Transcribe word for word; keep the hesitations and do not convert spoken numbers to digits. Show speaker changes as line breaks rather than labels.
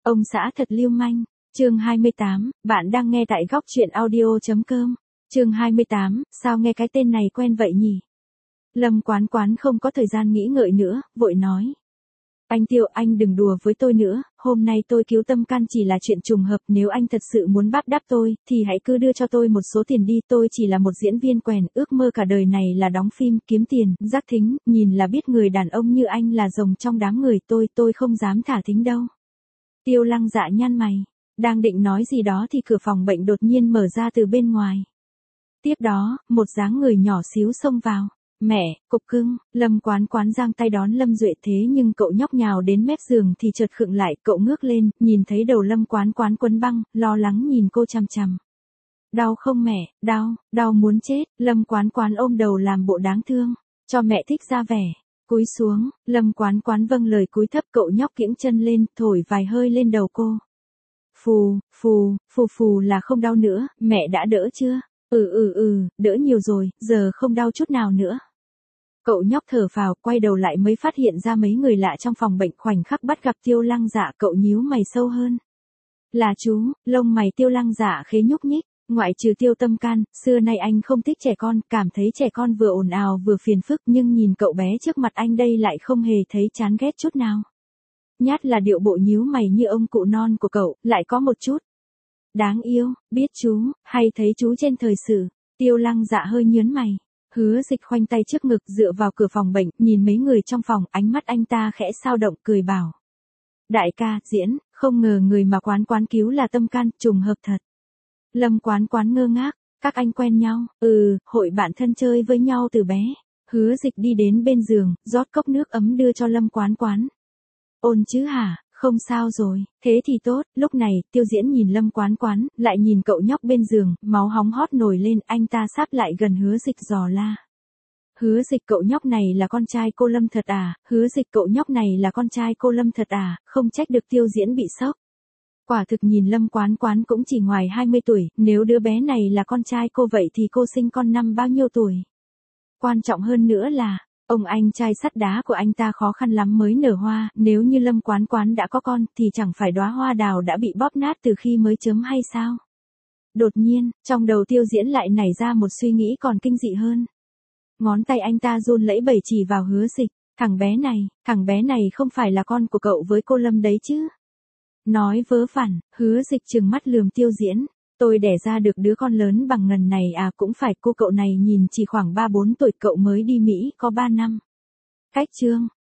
Ông xã thật lưu manh. Chương hai mươi tám, bạn đang nghe tại góc truyện audio chấm com. Chương hai mươi tám, sao nghe cái tên này quen vậy nhỉ? Lâm Quán Quán không có thời gian nghĩ ngợi nữa, vội nói. Anh Tiêu, anh đừng đùa với tôi nữa, hôm nay tôi cứu Tâm Can chỉ là chuyện trùng hợp, nếu anh thật sự muốn báp đáp tôi, thì hãy cứ đưa cho tôi một số tiền đi, tôi chỉ là một diễn viên quèn, ước mơ cả đời này là đóng phim, kiếm tiền, giác thính, nhìn là biết người đàn ông như anh là rồng trong đám người tôi, tôi không dám thả thính đâu. Tiêu Lăng Dạ nhăn mày, đang định nói gì đó thì cửa phòng bệnh đột nhiên mở ra từ bên ngoài. Tiếp đó, một dáng người nhỏ xíu xông vào. Mẹ, cục cưng, Lâm Quán Quán giang tay đón Lâm Duệ, thế nhưng cậu nhóc nhào đến mép giường thì chợt khựng lại, cậu ngước lên, nhìn thấy đầu Lâm Quán Quán quấn băng, lo lắng nhìn cô chằm chằm. Đau không mẹ, đau, đau muốn chết, Lâm Quán Quán ôm đầu làm bộ đáng thương, cho mẹ thích ra vẻ. Cúi xuống, Lâm Quán Quán vâng lời cúi thấp, cậu nhóc kiễng chân lên, thổi vài hơi lên đầu cô. Phù, phù, phù phù là không đau nữa, mẹ đã đỡ chưa? Ừ ừ ừ, đỡ nhiều rồi, giờ không đau chút nào nữa. Cậu nhóc thở phào, quay đầu lại mới phát hiện ra mấy người lạ trong phòng bệnh, khoảnh khắc bắt gặp Tiêu Lăng Dạ, cậu nhíu mày sâu hơn. Là chú, lông mày Tiêu Lăng Dạ khế nhúc nhích, ngoại trừ Tiêu Tâm Can, xưa nay anh không thích trẻ con, cảm thấy trẻ con vừa ồn ào vừa phiền phức, nhưng nhìn cậu bé trước mặt anh đây lại không hề thấy chán ghét chút nào. Nhát là điệu bộ nhíu mày như ông cụ non của cậu, lại có một chút đáng yêu, biết chú, hay thấy chú trên thời sự. Tiêu Lăng Dạ hơi nhớn mày. Hứa Dịch khoanh tay trước ngực dựa vào cửa phòng bệnh, nhìn mấy người trong phòng, ánh mắt anh ta khẽ dao động, cười bảo. Đại ca, diễn, không ngờ người mà Quán Quán cứu là Tâm Can, trùng hợp thật. Lâm Quán Quán ngơ ngác, các anh quen nhau, ừ, hội bạn thân chơi với nhau từ bé. Hứa Dịch đi đến bên giường, rót cốc nước ấm đưa cho Lâm Quán Quán. Ôn chứ hả? Không sao rồi, thế thì tốt. Lúc này, Tiêu Diễn nhìn Lâm Quán Quán, lại nhìn cậu nhóc bên giường, máu hóng hót nổi lên, anh ta sáp lại gần Hứa Dịch dò la. Hứa Dịch, cậu nhóc này là con trai cô Lâm thật à? Hứa Dịch, cậu nhóc này là con trai cô Lâm thật à? Không trách được Tiêu Diễn bị sốc. Quả thực nhìn Lâm Quán Quán cũng chỉ ngoài hai mươi tuổi, nếu đứa bé này là con trai cô vậy thì cô sinh con năm bao nhiêu tuổi? Quan trọng hơn nữa là, ông anh trai sắt đá của anh ta khó khăn lắm mới nở hoa, nếu như Lâm Quán Quán đã có con thì chẳng phải đóa hoa đào đã bị bóp nát từ khi mới chớm hay sao? Đột nhiên, trong đầu Tiêu Diễn lại nảy ra một suy nghĩ còn kinh dị hơn. Ngón tay anh ta run lẩy bẩy chỉ vào Hứa Dịch, thằng bé này, thằng bé này không phải là con của cậu với cô Lâm đấy chứ? Nói vớ vẩn, Hứa Dịch trừng mắt lườm Tiêu Diễn. Tôi đẻ ra được đứa con lớn bằng ngần này à, cũng phải, cô cậu này nhìn chỉ khoảng ba bốn tuổi, cậu mới đi Mỹ có ba năm. Cách chương,